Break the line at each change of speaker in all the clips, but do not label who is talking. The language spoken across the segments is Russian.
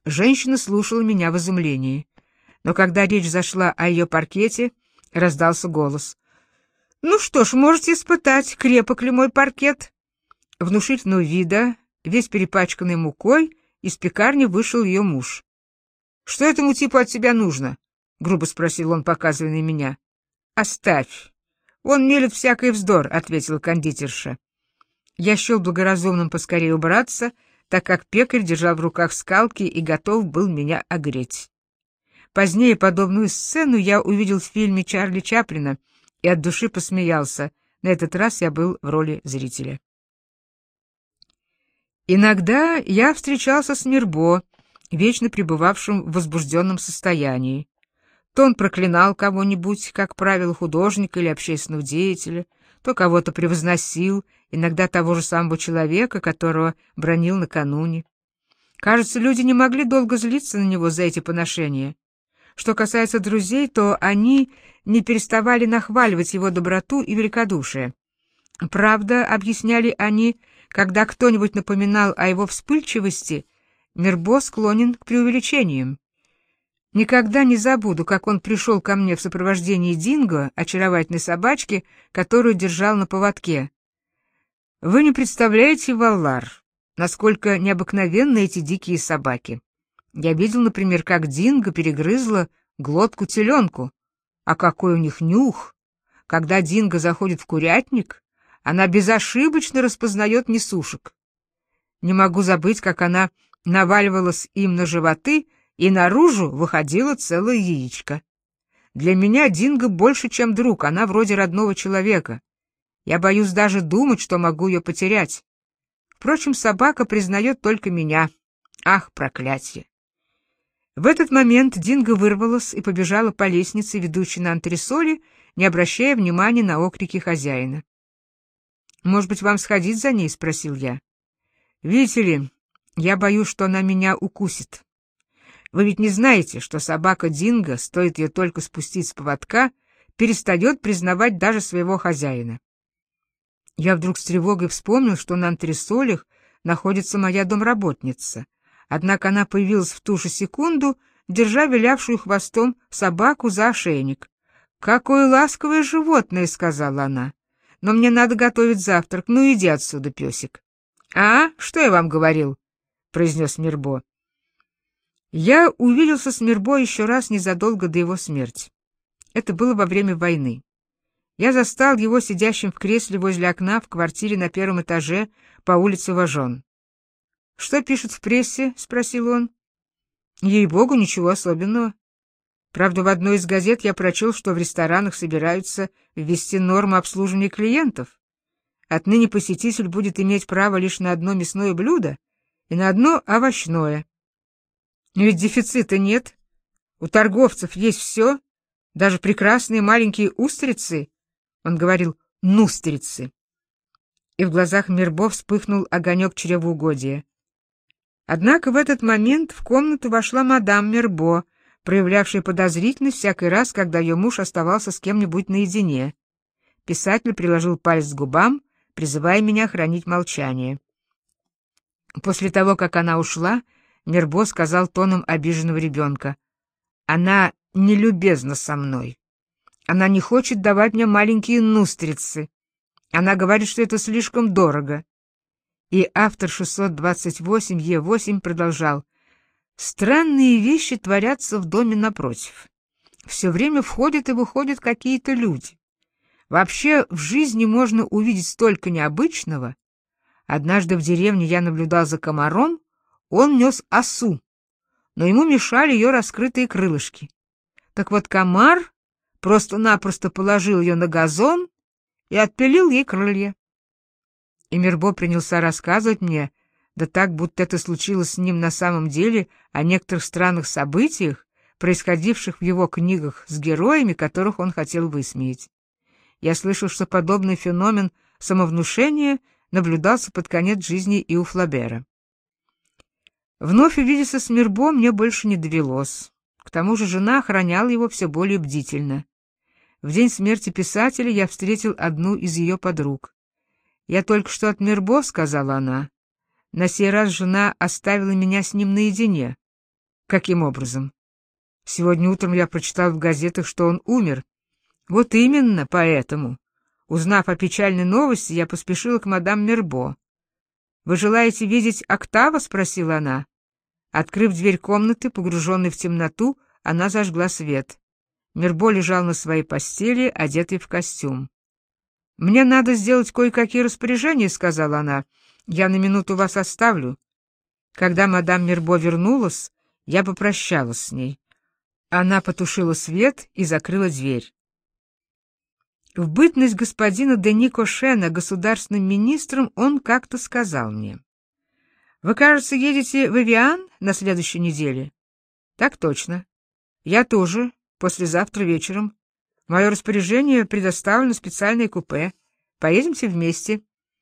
Женщина слушала меня в изумлении. Но когда речь зашла о ее паркете, раздался голос. «Ну что ж, можете испытать, крепок ли мой паркет». Внушительного вида, весь перепачканный мукой, из пекарни вышел ее муж. «Что этому типу от тебя нужно?» — грубо спросил он, показывая на меня. «Оставь. Он мелет всякий вздор», — ответила кондитерша. Я счел благоразумным поскорее убраться, так как пекарь держал в руках скалки и готов был меня огреть. Позднее подобную сцену я увидел в фильме Чарли Чаплина и от души посмеялся. На этот раз я был в роли зрителя. Иногда я встречался с Мирбо, вечно пребывавшим в возбужденном состоянии. То он проклинал кого-нибудь, как правило, художника или общественного деятеля, то кого-то превозносил, иногда того же самого человека, которого бранил накануне. Кажется, люди не могли долго злиться на него за эти поношения. Что касается друзей, то они не переставали нахваливать его доброту и великодушие. Правда, объясняли они, когда кто-нибудь напоминал о его вспыльчивости, Мирбо склонен к преувеличениям. Никогда не забуду, как он пришел ко мне в сопровождении Динго, очаровательной собачки, которую держал на поводке. Вы не представляете, Валлар, насколько необыкновенны эти дикие собаки. Я видел, например, как Динго перегрызла глотку теленку. А какой у них нюх! Когда Динго заходит в курятник, она безошибочно распознает несушек. Не могу забыть, как она наваливалась им на животы, и наружу выходило целое яичко. Для меня Динго больше, чем друг, она вроде родного человека. Я боюсь даже думать, что могу ее потерять. Впрочем, собака признает только меня. Ах, проклятие! В этот момент Динго вырвалась и побежала по лестнице, ведущей на антресоли, не обращая внимания на окрики хозяина. «Может быть, вам сходить за ней?» — спросил я. «Видите ли, я боюсь, что она меня укусит. Вы ведь не знаете, что собака Динго, стоит ее только спустить с поводка, перестает признавать даже своего хозяина». Я вдруг с тревогой вспомнил, что на антресолях находится моя домработница. Однако она появилась в ту же секунду, держа вилявшую хвостом собаку за ошейник. «Какое ласковое животное!» — сказала она. «Но мне надо готовить завтрак. Ну, иди отсюда, песик». «А? Что я вам говорил?» — произнес Мирбо. Я увиделся с Мирбо еще раз незадолго до его смерти. Это было во время войны. Я застал его сидящим в кресле возле окна в квартире на первом этаже по улице Важон. «Что пишут в прессе?» — спросил он. «Ей-богу, ничего особенного. Правда, в одной из газет я прочел, что в ресторанах собираются ввести нормы обслуживания клиентов. Отныне посетитель будет иметь право лишь на одно мясное блюдо и на одно овощное. Но ведь дефицита нет. У торговцев есть все, даже прекрасные маленькие устрицы». Он говорил «нустрицы». И в глазах Мирбо вспыхнул огонек чревоугодия. Однако в этот момент в комнату вошла мадам Мирбо, проявлявшая подозрительность всякий раз, когда ее муж оставался с кем-нибудь наедине. Писатель приложил палец к губам, призывая меня хранить молчание. После того, как она ушла, Мирбо сказал тоном обиженного ребенка: «Она нелюбезна со мной. Она не хочет давать мне маленькие нустрицы. Она говорит, что это слишком дорого». И автор 628Е8 продолжал: «Странные вещи творятся в доме напротив. Все время входят и выходят какие-то люди. Вообще в жизни можно увидеть столько необычного. Однажды в деревне я наблюдал за комаром, он нес осу, но ему мешали ее раскрытые крылышки. Так вот комар просто-напросто положил ее на газон и отпилил ей крылья». И Мирбо принялся рассказывать мне, да так, будто это случилось с ним на самом деле, о некоторых странных событиях, происходивших в его книгах с героями, которых он хотел высмеять. Я слышал, что подобный феномен самовнушения наблюдался под конец жизни и у Флабера. Вновь увидеться с Мирбо мне больше не довелось. К тому же жена охраняла его все более бдительно. В день смерти писателя я встретил одну из ее подруг. «Я только что от Мирбо», — сказала она. «На сей раз жена оставила меня с ним наедине. Каким образом? Сегодня утром я прочитал в газетах, что он умер. Вот именно поэтому. Узнав о печальной новости, я поспешила к мадам Мирбо. «Вы желаете видеть Октава?» — спросила она. Открыв дверь комнаты, погруженной в темноту, она зажгла свет. Мирбо лежал на своей постели, одетый в костюм. «Мне надо сделать кое-какие распоряжения», — сказала она. «Я на минуту вас оставлю». Когда мадам Мирбо вернулась, я попрощалась с ней. Она потушила свет и закрыла дверь. В бытность господина Дени Кошена государственным министром он как-то сказал мне: «Вы, кажется, едете в Эвиан на следующей неделе?» «Так точно. Я тоже, послезавтра вечером. В мое распоряжение предоставлено специальное купе. Поедемте вместе».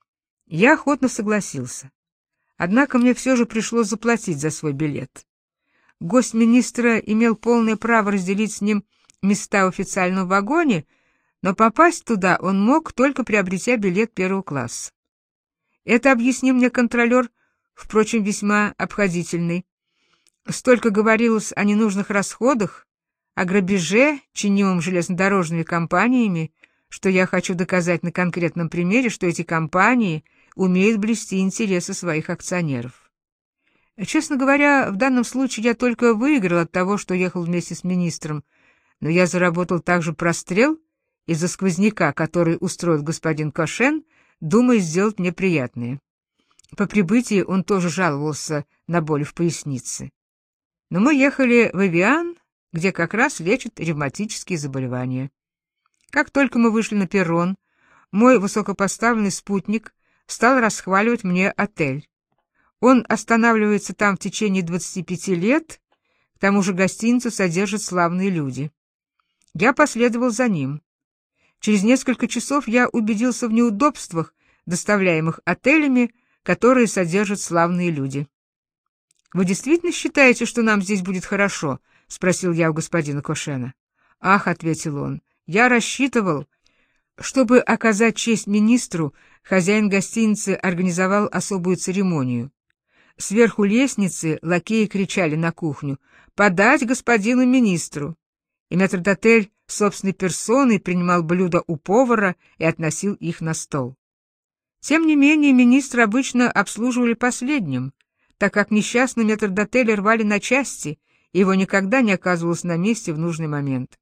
Я охотно согласился. Однако мне все же пришлось заплатить за свой билет. Гость министра имел полное право разделить с ним места в официальном вагоне, но попасть туда он мог, только приобретя билет первого класса. Это объяснил мне контролер, впрочем, весьма обходительный. Столько говорилось о ненужных расходах, о грабеже, чинимом железнодорожными компаниями, что я хочу доказать на конкретном примере, что эти компании умеют блюсти интересы своих акционеров. Честно говоря, в данном случае я только выиграл от того, что ехал вместе с министром, но я заработал также прострел из-за сквозняка, который устроил господин Кошен, думая сделать мне приятное. По прибытии он тоже жаловался на боль в пояснице. Но мы ехали в Эвиан, где как раз лечат ревматические заболевания. Как только мы вышли на перрон, мой высокопоставленный спутник стал расхваливать мне отель. Он останавливается там в течение 25 лет, к тому же гостиницу содержат славные люди. Я последовал за ним. Через несколько часов я убедился в неудобствах, доставляемых отелями, которые содержат славные люди. «Вы действительно считаете, что нам здесь будет хорошо?» — спросил я у господина Кошена. «Ах», — ответил он, — «я рассчитывал». Чтобы оказать честь министру, хозяин гостиницы организовал особую церемонию. Сверху лестницы лакеи кричали на кухню: «Подать господину министру!» И метрдотель собственной персоной принимал блюда у повара и относил их на стол. Тем не менее, министра обычно обслуживали последним, так как несчастный метрдотель рвали на части, и его никогда не оказывалось на месте в нужный момент.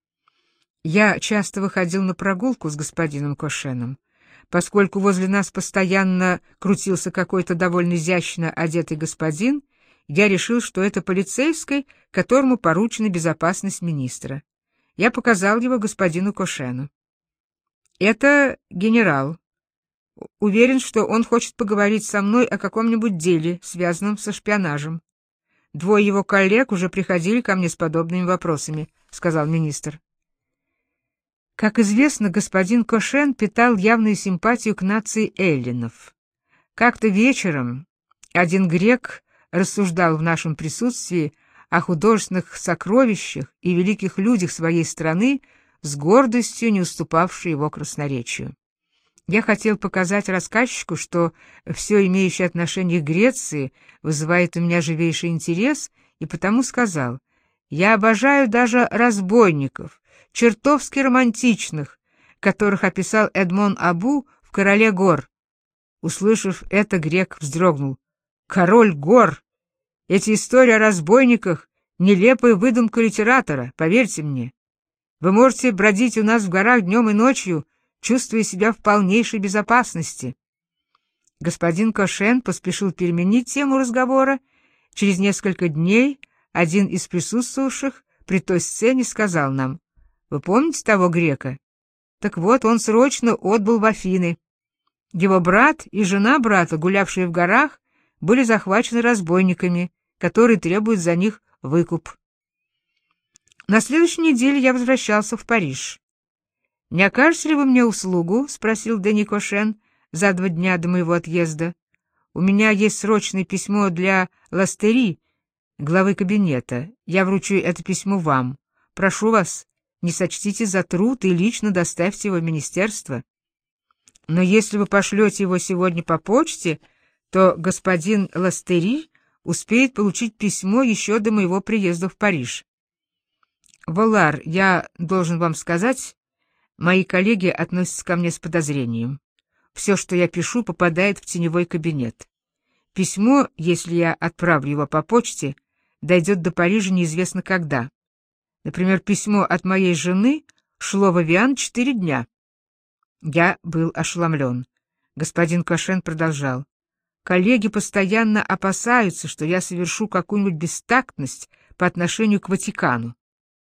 Я часто выходил на прогулку с господином Кошеном. Поскольку возле нас постоянно крутился какой-то довольно изящно одетый господин, я решил, что это полицейский, которому поручена безопасность министра. Я показал его господину Кошену. «Это генерал. Уверен, что он хочет поговорить со мной о каком-нибудь деле, связанном со шпионажем. Двое его коллег уже приходили ко мне с подобными вопросами», — сказал министр. Как известно, господин Кошен питал явную симпатию к нации эллинов. Как-то вечером один грек рассуждал в нашем присутствии о художественных сокровищах и великих людях своей страны, с гордостью не уступавшей его красноречию. Я хотел показать рассказчику, что все имеющее отношение к Греции вызывает у меня живейший интерес, и потому сказал: «Я обожаю даже разбойников, чертовски романтичных, которых описал Эдмон Абу в «Короле гор». Услышав это, грек вздрогнул. «Король гор! Эти истории о разбойниках — нелепая выдумка литератора, поверьте мне. Вы можете бродить у нас в горах днем и ночью, чувствуя себя в полнейшей безопасности». Господин Кошен поспешил переменить тему разговора. Через несколько дней один из присутствовавших при той сцене сказал нам: «Вы помните того грека? Так вот, он срочно отбыл в Афины. Его брат и жена брата, гулявшие в горах, были захвачены разбойниками, которые требуют за них выкуп». На следующей неделе я возвращался в Париж. «Не окажете ли вы мне услугу?» — спросил Дени Кошен за 2 дня до моего отъезда. «У меня есть срочное письмо для Ластери, главы кабинета. Я вручу это письмо вам. Прошу вас, не сочтите за труд и лично доставьте его в министерство. Но если вы пошлете его сегодня по почте, то господин Ластери успеет получить письмо еще до моего приезда в Париж. Волар, я должен вам сказать, мои коллеги относятся ко мне с подозрением. Все, что я пишу, попадает в теневой кабинет. Письмо, если я отправлю его по почте, дойдет до Парижа неизвестно когда. Например, письмо от моей жены шло в Эвиан 4 дня. Я был ошеломлен. Господин Кошен продолжал. Коллеги постоянно опасаются, что я совершу какую-нибудь бестактность по отношению к Ватикану.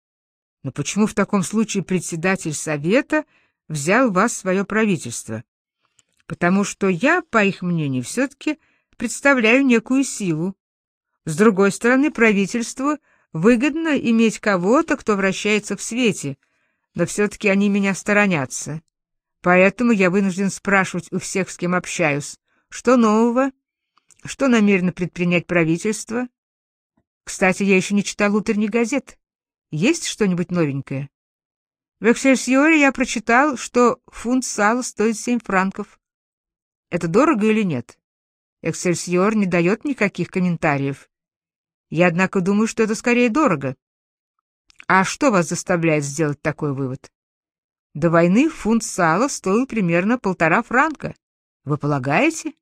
Но почему в таком случае председатель Совета взял вас в свое правительство? Потому что я, по их мнению, все-таки представляю некую силу. С другой стороны, правительству выгодно иметь кого-то, кто вращается в свете, но все-таки они меня сторонятся. Поэтому я вынужден спрашивать у всех, с кем общаюсь, что нового, что намерено предпринять правительство. Кстати, я еще не читал утренних газет. Есть что-нибудь новенькое? В «Эксельсиоре» я прочитал, что фунт сала стоит 7 франков. Это дорого или нет? «Эксельсиор» не дает никаких комментариев. Я, однако, думаю, что это скорее дорого. А что вас заставляет сделать такой вывод? До войны фунт сала стоил примерно 1,5 франка. Вы полагаете?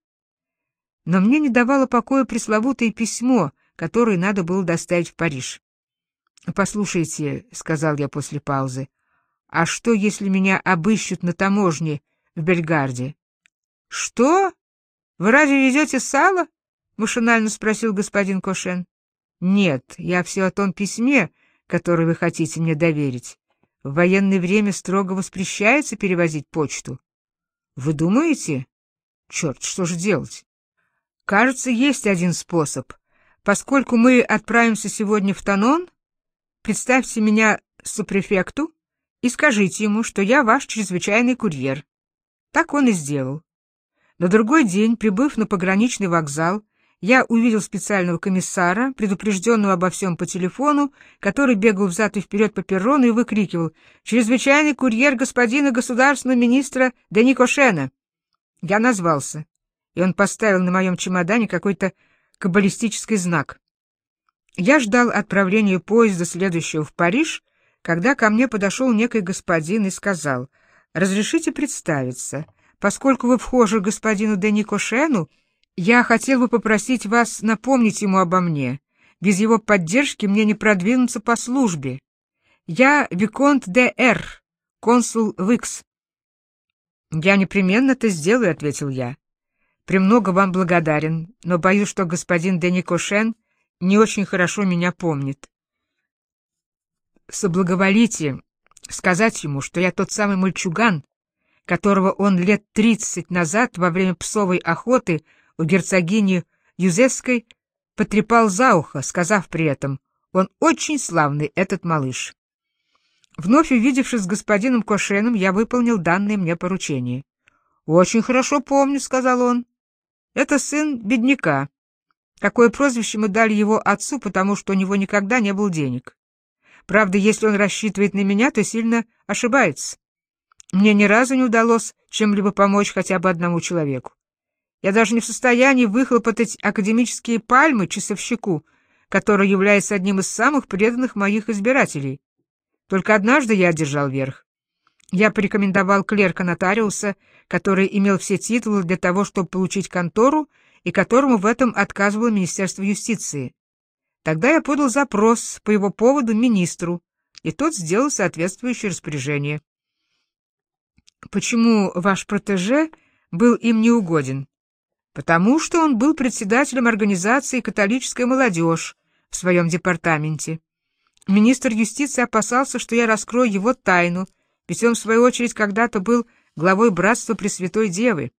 Но мне не давало покоя пресловутое письмо, которое надо было доставить в Париж. «Послушайте», — сказал я после паузы, — «а что, если меня обыщут на таможне в Бельгарде?» «Что? Вы разве везете сало?» — машинально спросил господин Кошен. «Нет, я все о том письме, которое вы хотите мне доверить. В военное время строго воспрещается перевозить почту». «Вы думаете? Черт, что же делать?» «Кажется, есть один способ. Поскольку мы отправимся сегодня в Танон, представьте меня супрефекту и скажите ему, что я ваш чрезвычайный курьер». Так он и сделал. На другой день, прибыв на пограничный вокзал, я увидел специального комиссара, предупрежденного обо всем по телефону, который бегал взад и вперед по перрону и выкрикивал «Чрезвычайный курьер господина государственного министра Дени Кошена». Я назвался, и он поставил на моем чемодане какой-то каббалистический знак. Я ждал отправления поезда, следующего в Париж, когда ко мне подошел некий господин и сказал: «Разрешите представиться. Поскольку вы вхожи к господину Дени Кошену, я хотел бы попросить вас напомнить ему обо мне. Без его поддержки мне не продвинуться по службе. Я виконт де Р, консул в Икс». «Я непременно это сделаю», — ответил я. «Премного вам благодарен, но боюсь, что господин Дени Кошен не очень хорошо меня помнит. Соблаговолите сказать ему, что я тот самый мальчуган, которого он лет 30 назад во время псовой охоты у герцогини Юзефской потрепал за ухо, сказав при этом: «Он очень славный, этот малыш». Вновь увидевшись с господином Кошеном, я выполнил данное мне поручение. «Очень хорошо помню», — сказал он. «Это сын бедняка. Такое прозвище мы дали его отцу, потому что у него никогда не было денег. Правда, если он рассчитывает на меня, то сильно ошибается. Мне ни разу не удалось чем-либо помочь хотя бы одному человеку. Я даже не в состоянии выхлопотать академические пальмы часовщику, который является одним из самых преданных моих избирателей. Только однажды я одержал верх. Я порекомендовал клерка нотариуса, который имел все титулы для того, чтобы получить контору, и которому в этом отказывало Министерство юстиции. Тогда я подал запрос по его поводу министру, и тот сделал соответствующее распоряжение. Почему ваш протеже был им неугоден? Потому что он был председателем организации «Католическая молодежь» в своем департаменте. Министр юстиции опасался, что я раскрою его тайну, ведь он, в свою очередь, когда-то был главой Братства Пресвятой Девы.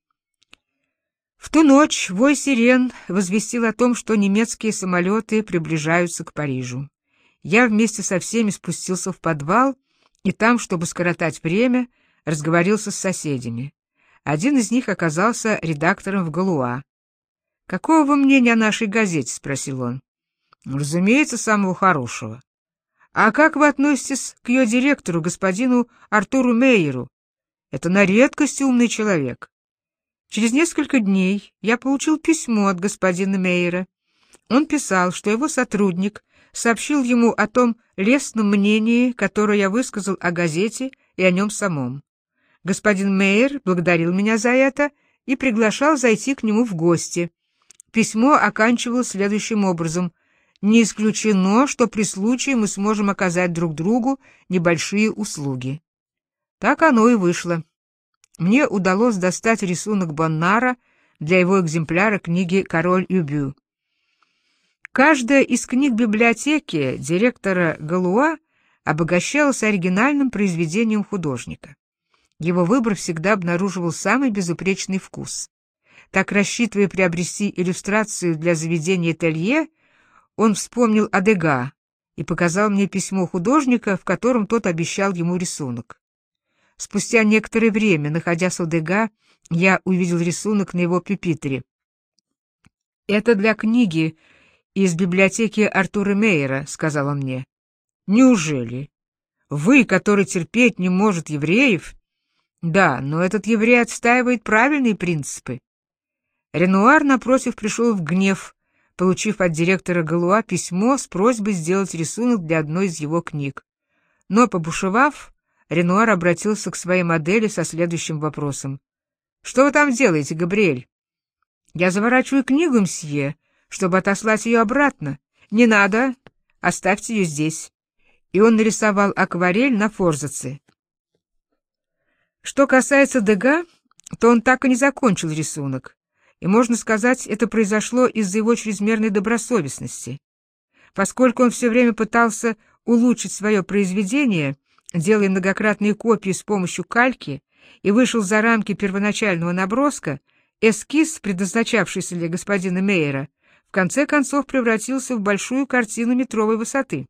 В ту ночь вой сирен возвестил о том, что немецкие самолеты приближаются к Парижу. Я вместе со всеми спустился в подвал, и там, чтобы скоротать время, разговорился с соседями. Один из них оказался редактором в «Галуа». «Какого вы мнения о нашей газете?» — спросил он. «Разумеется, самого хорошего». «А как вы относитесь к ее директору, господину Артуру Мейеру? Это на редкость умный человек». Через несколько дней я получил письмо от господина Мейера. Он писал, что его сотрудник сообщил ему о том лестном мнении, которое я высказал о газете и о нем самом. Господин Мейер благодарил меня за это и приглашал зайти к нему в гости. Письмо оканчивалось следующим образом: «Не исключено, что при случае мы сможем оказать друг другу небольшие услуги». Так оно и вышло. Мне удалось достать рисунок Боннара для его экземпляра книги «Король Юбю». Каждая из книг библиотеки директора Галуа обогащалась оригинальным произведением художника. Его выбор всегда обнаруживал самый безупречный вкус. Так, рассчитывая приобрести иллюстрацию для заведения Телье, он вспомнил о Дега и показал мне письмо художника, в котором тот обещал ему рисунок. Спустя некоторое время, находясь у Дега, я увидел рисунок на его пюпитре. «Это для книги из библиотеки Артура Мейера», — сказал он мне. «Неужели? Вы, который терпеть не может евреев?» «Да, но этот еврей отстаивает правильные принципы». Ренуар, напротив, пришел в гнев, получив от директора Галуа письмо с просьбой сделать рисунок для одной из его книг. Но, побушевав, Ренуар обратился к своей модели со следующим вопросом. «Что вы там делаете, Габриэль?» «Я заворачиваю книгу, мсье, чтобы отослать ее обратно». «Не надо, оставьте ее здесь». И он нарисовал акварель на форзаце. Что касается Дега, то он так и не закончил рисунок, и, можно сказать, это произошло из-за его чрезмерной добросовестности. Поскольку он все время пытался улучшить свое произведение, делая многократные копии с помощью кальки, и вышел за рамки первоначального наброска, эскиз, предназначавшийся для господина Мейера, в конце концов превратился в большую картину метровой высоты.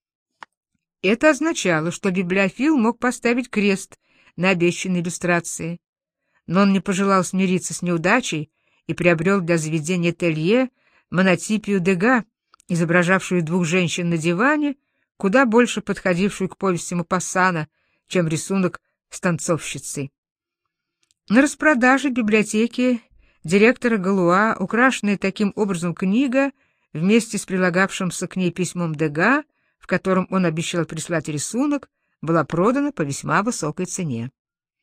Это означало, что библиофил мог поставить крест на обещанной иллюстрации. Но он не пожелал смириться с неудачей и приобрел для заведения Телье монотипию Дега, изображавшую двух женщин на диване, куда больше подходившую к повести Мопассана, чем рисунок с танцовщицей. На распродаже библиотеки директора Галуа, украшенная таким образом книга, вместе с прилагавшимся к ней письмом Дега, в котором он обещал прислать рисунок, была продана по весьма высокой цене.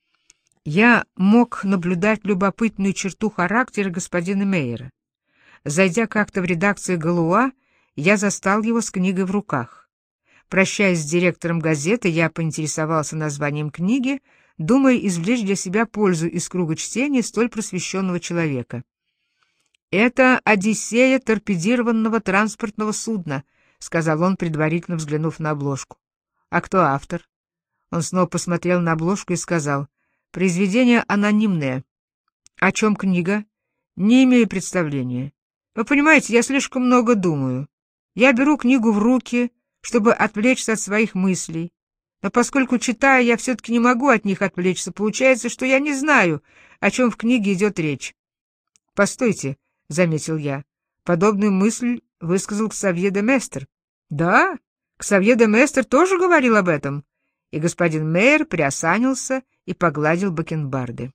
Я мог наблюдать любопытную черту характера господина Мейера. Зайдя как-то в редакцию Галуа, я застал его с книгой в руках. Прощаясь с директором газеты, я поинтересовался названием книги, думая извлечь для себя пользу из круга чтения столь просвещенного человека. «Это «Одиссея торпедированного транспортного судна», — сказал он, предварительно взглянув на обложку. «А кто автор?» Он снова посмотрел на обложку и сказал: «Произведение анонимное». «О чем книга?» «Не имею представления. Вы понимаете, я слишком много думаю. Я беру книгу в руки, чтобы отвлечься от своих мыслей. Но поскольку читаю, я все-таки не могу от них отвлечься. Получается, что я не знаю, о чем в книге идет речь». «Постойте», — заметил я, — «подобную мысль высказал Ксавье де Местер». «Да, Ксавье де Местер тоже говорил об этом». И господин Мейер приосанился и погладил бакенбарды.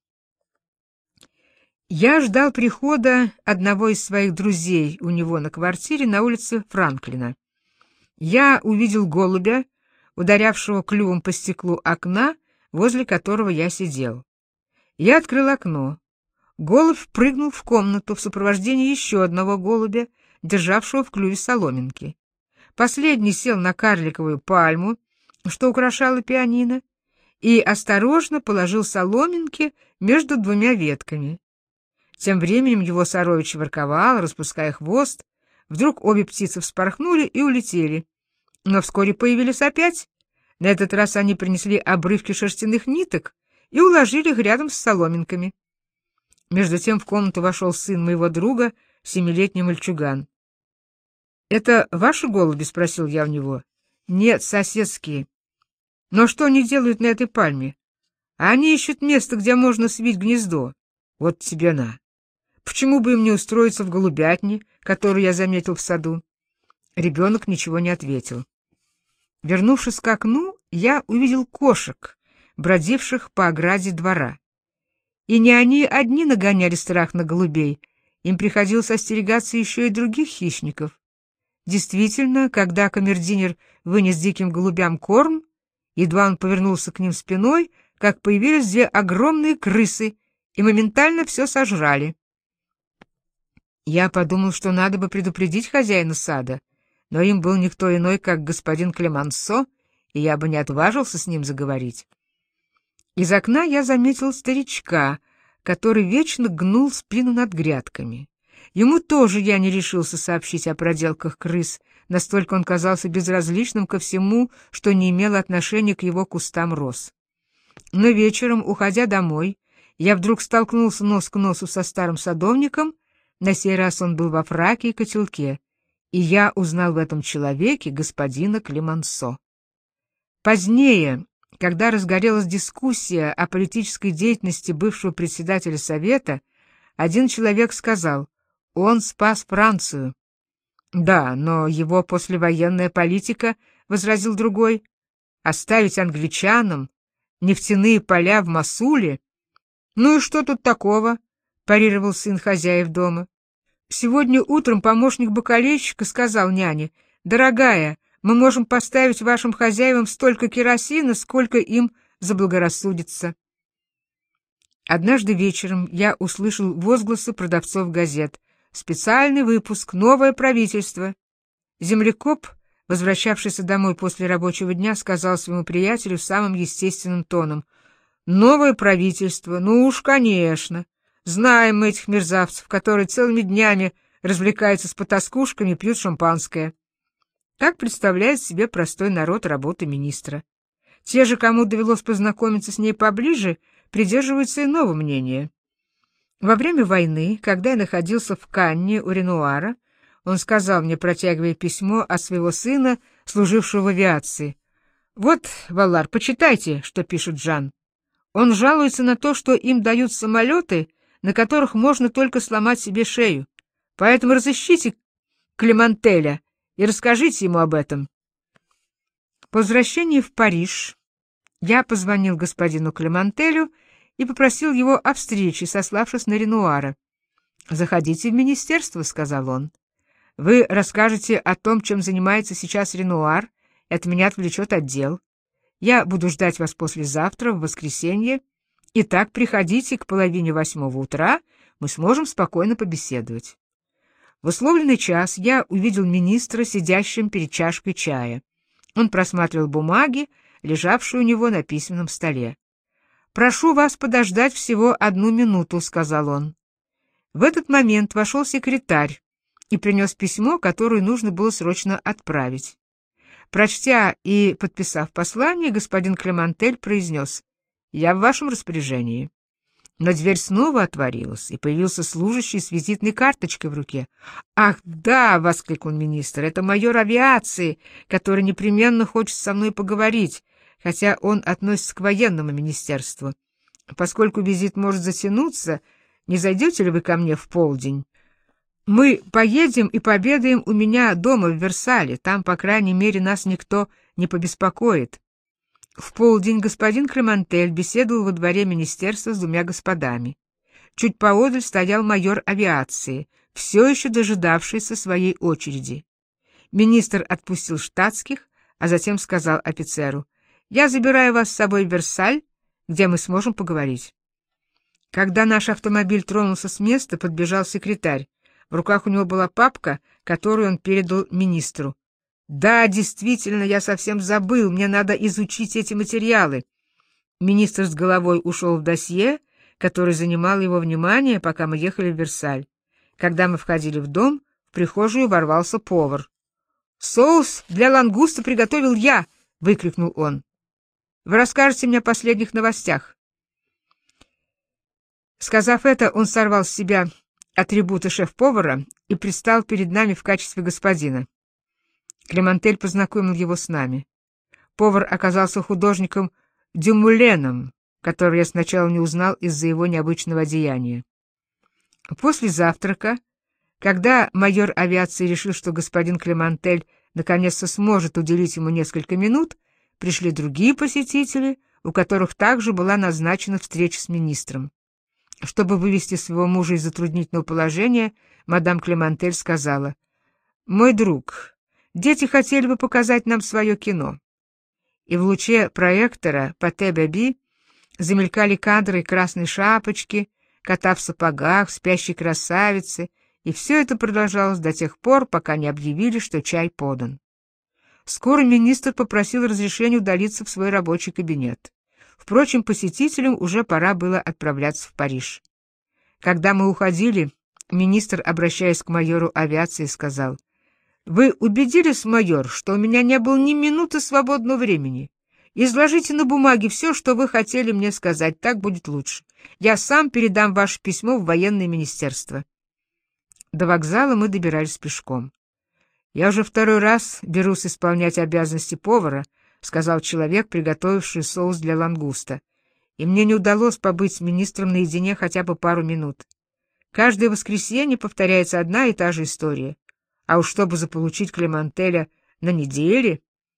Я ждал прихода одного из своих друзей у него на квартире на улице Франклина. Я увидел голубя, ударявшего клювом по стеклу окна, возле которого я сидел. Я открыл окно. Голубь прыгнул в комнату в сопровождении еще одного голубя, державшего в клюве соломинки. Последний сел на карликовую пальму, что украшало пианино, и осторожно положил соломинки между двумя ветками. Тем временем его сородич ворковал, распуская хвост. Вдруг обе птицы вспорхнули и улетели. Но вскоре появились опять. На этот раз они принесли обрывки шерстяных ниток и уложили их рядом с соломинками. Между тем в комнату вошел сын моего друга, 7-летний мальчуган. «Это ваши голуби?» — спросил я у него. «Нет, соседские». «Но что они делают на этой пальме?» «Они ищут место, где можно свить гнездо». «Вот тебе на». «Почему бы им не устроиться в голубятне, которую я заметил в саду?» Ребенок ничего не ответил. Вернувшись к окну, я увидел кошек, бродивших по ограде двора. И не они одни нагоняли страх на голубей. им приходилось остерегаться еще и других хищников. Действительно, когда камердинер вынес диким голубям корм, едва он повернулся к ним спиной, как появились две огромные крысы и моментально все сожрали. Я подумал, что надо бы предупредить хозяина сада, но им был никто иной, как господин Клемансо, и я бы не отважился с ним заговорить. Из окна я заметил старичка, который вечно гнул спину над грядками. Ему тоже я не решился сообщить о проделках крыс, настолько он казался безразличным ко всему, что не имело отношения к его кустам роз. Но вечером, уходя домой, я вдруг столкнулся нос к носу со старым садовником, на сей раз он был во фраке и котелке, и я узнал в этом человеке господина Клемансо. Позднее, когда разгорелась дискуссия о политической деятельности бывшего председателя Совета, один человек сказал: «Он спас Францию». «Да, но его послевоенная политика, — возразил другой, — оставить англичанам нефтяные поля в Мосуле? Ну и что тут такого?» — парировал сын хозяев дома. «Сегодня утром помощник бакалейщика сказал няне: «Дорогая, мы можем поставить вашим хозяевам столько керосина, сколько им заблагорассудится». Однажды вечером я услышал возгласы продавцов газет: «Специальный выпуск, новое правительство». Землекоп, возвращавшийся домой после рабочего дня, сказал своему приятелю самым естественным тоном: «Новое правительство, ну уж, конечно. Знаем мы этих мерзавцев, которые целыми днями развлекаются с потаскушками и пьют шампанское». Так представляет себе простой народ работы министра. Те же, кому довелось познакомиться с ней поближе, придерживаются иного мнения. Во время войны, когда я находился в Канне у Ренуара, он сказал мне, протягивая письмо от своего сына, служившего в авиации: «Вот, Валар, почитайте, что пишет Жан. Он жалуется на то, что им дают самолеты, на которых можно только сломать себе шею. Поэтому разыщите Клемантеля и расскажите ему об этом». По возвращении в Париж я позвонил господину Клемантелю и попросил его о встрече, сославшись на Ренуара. «Заходите в министерство», — сказал он. «Вы расскажете о том, чем занимается сейчас Ренуар, и от меня отвлечет отдел. Я буду ждать вас послезавтра, в воскресенье. Итак, приходите к 7:30 утра, мы сможем спокойно побеседовать». В условленный час я увидел министра, сидящим перед чашкой чая. Он просматривал бумаги, лежавшие у него на письменном столе. «Прошу вас подождать всего 1 минуту», — сказал он. В этот момент вошел секретарь и принес письмо, которое нужно было срочно отправить. Прочтя и подписав послание, господин Клемантель произнес: «Я в вашем распоряжении». Но дверь снова отворилась, и появился служащий с визитной карточкой в руке. «Ах, да!» — воскликнул министр. «Это майор авиации, который непременно хочет со мной поговорить, хотя он относится к военному министерству. Поскольку визит может затянуться, не зайдете ли вы ко мне в полдень? Мы поедем и пообедаем у меня дома в Версале, там, по крайней мере, нас никто не побеспокоит». В полдень господин Клемантель беседовал во дворе министерства с 2 господами. Чуть поодаль стоял майор авиации, все еще дожидавшийся своей очереди. Министр отпустил штатских, а затем сказал офицеру: «Я забираю вас с собой в Версаль, где мы сможем поговорить». Когда наш автомобиль тронулся с места, подбежал секретарь. В руках у него была папка, которую он передал министру. «Да, действительно, я совсем забыл, мне надо изучить эти материалы». Министр с головой ушел в досье, который занимал его внимание, пока мы ехали в Версаль. Когда мы входили в дом, в прихожую ворвался повар. «Соус для лангуста приготовил я!» — выкрикнул он. «Вы расскажете мне о последних новостях». Сказав это, он сорвал с себя атрибуты шеф-повара и предстал перед нами в качестве господина. Клемантель познакомил его с нами. Повар оказался художником Дюмуленом, которого я сначала не узнал из-за его необычного одеяния. После завтрака, когда майор авиации решил, что господин Клемантель наконец-то сможет уделить ему несколько минут, пришли другие посетители, у которых также была назначена встреча с министром. Чтобы вывести своего мужа из затруднительного положения, мадам Клемантель сказала: «Мой друг, дети хотели бы показать нам свое кино». И в луче проектора «Пате-Беби» замелькали кадры красной шапочки, кота в сапогах, спящей красавицы, и все это продолжалось до тех пор, пока не объявили, что чай подан. Скоро министр попросил разрешения удалиться в свой рабочий кабинет. Впрочем, посетителям уже пора было отправляться в Париж. Когда мы уходили, министр, обращаясь к майору авиации, сказал: «Вы убедились, майор, что у меня не было ни минуты свободного времени? Изложите на бумаге все, что вы хотели мне сказать, так будет лучше. Я сам передам ваше письмо в военное министерство». До вокзала мы добирались пешком. «Я уже второй раз берусь исполнять обязанности повара», — сказал человек, приготовивший соус для лангуста, «и мне не удалось побыть с министром наедине хотя бы пару минут. Каждое воскресенье повторяется одна и та же история. А уж чтобы заполучить Клемантеля на неделе...»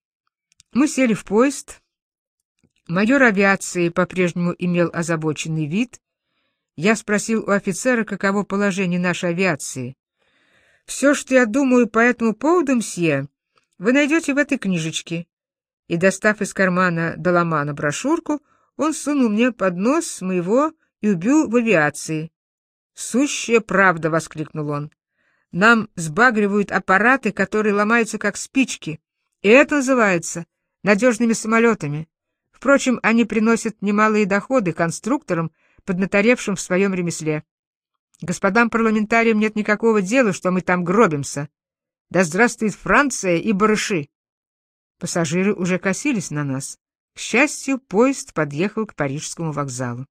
Мы сели в поезд. Майор авиации по-прежнему имел озабоченный вид. Я спросил у офицера, каково положение нашей авиации. «Все, что я думаю по этому поводу, мсье, вы найдете в этой книжечке». И, достав из кармана Даламана брошюрку, он сунул мне под нос моего и убил в авиации. «Сущая правда!» — воскликнул он. «Нам сбагривают аппараты, которые ломаются как спички, и это называется надежными самолетами. Впрочем, они приносят немалые доходы конструкторам, поднаторевшим в своем ремесле. Господам парламентариям нет никакого дела, что мы там гробимся. Да здравствует Франция и барыши!» Пассажиры уже косились на нас. К счастью, поезд подъехал к Парижскому вокзалу.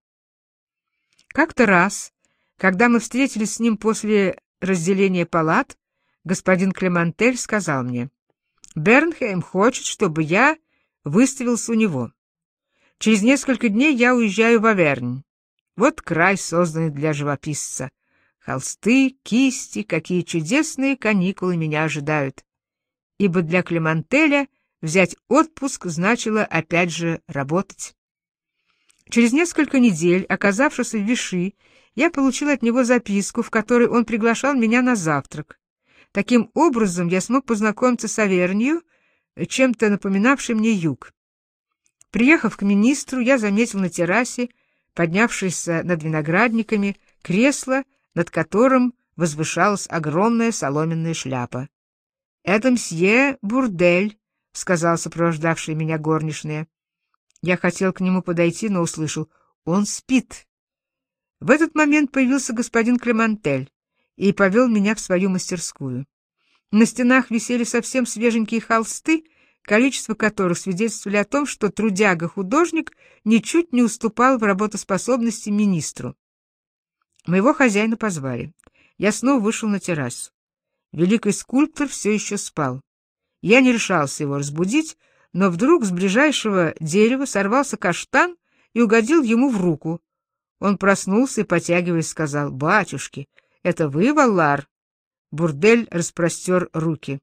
Как-то раз, когда мы встретились с ним после разделения палат, господин Клемантель сказал мне: «Бернхейм хочет, чтобы я выставился у него. Через несколько дней я уезжаю в Авернь. Вот край, созданный для живописца. Холсты, кисти, какие чудесные каникулы меня ожидают». Ибо для Клемантеля взять отпуск значило опять же работать. Через несколько недель, оказавшись в Виши, я получил от него записку, в которой он приглашал меня на завтрак. Таким образом, я смог познакомиться с Авернью, чем-то напоминавшей мне юг. Приехав к министру, я заметил на террасе, поднявшееся над виноградниками, кресло, над которым возвышалась огромная соломенная шляпа. «Это мсье Бурдель», — сказал сопровождавший меня горничная. Я хотел к нему подойти, но услышал: «Он спит». В этот момент появился господин Клемантель и повел меня в свою мастерскую. На стенах висели совсем свеженькие холсты, количество которых свидетельствовали о том, что трудяга-художник ничуть не уступал в работоспособности министру. Моего хозяина позвали. Я снова вышел на террасу. Великий скульптор все еще спал. Я не решался его разбудить, но вдруг с ближайшего дерева сорвался каштан и угодил ему в руку. Он проснулся и, потягиваясь, сказал: «Батюшки, это вы, Валлар?» Бурдель распростер руки.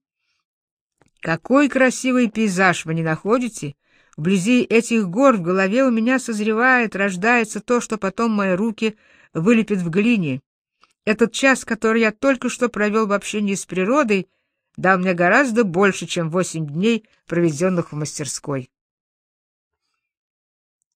«Какой красивый пейзаж, вы не находите? Вблизи этих гор в голове у меня созревает, рождается то, что потом мои руки вылепят в глине. Этот час, который я только что провел в общении с природой, дал мне гораздо больше, чем 8 дней, проведенных в мастерской».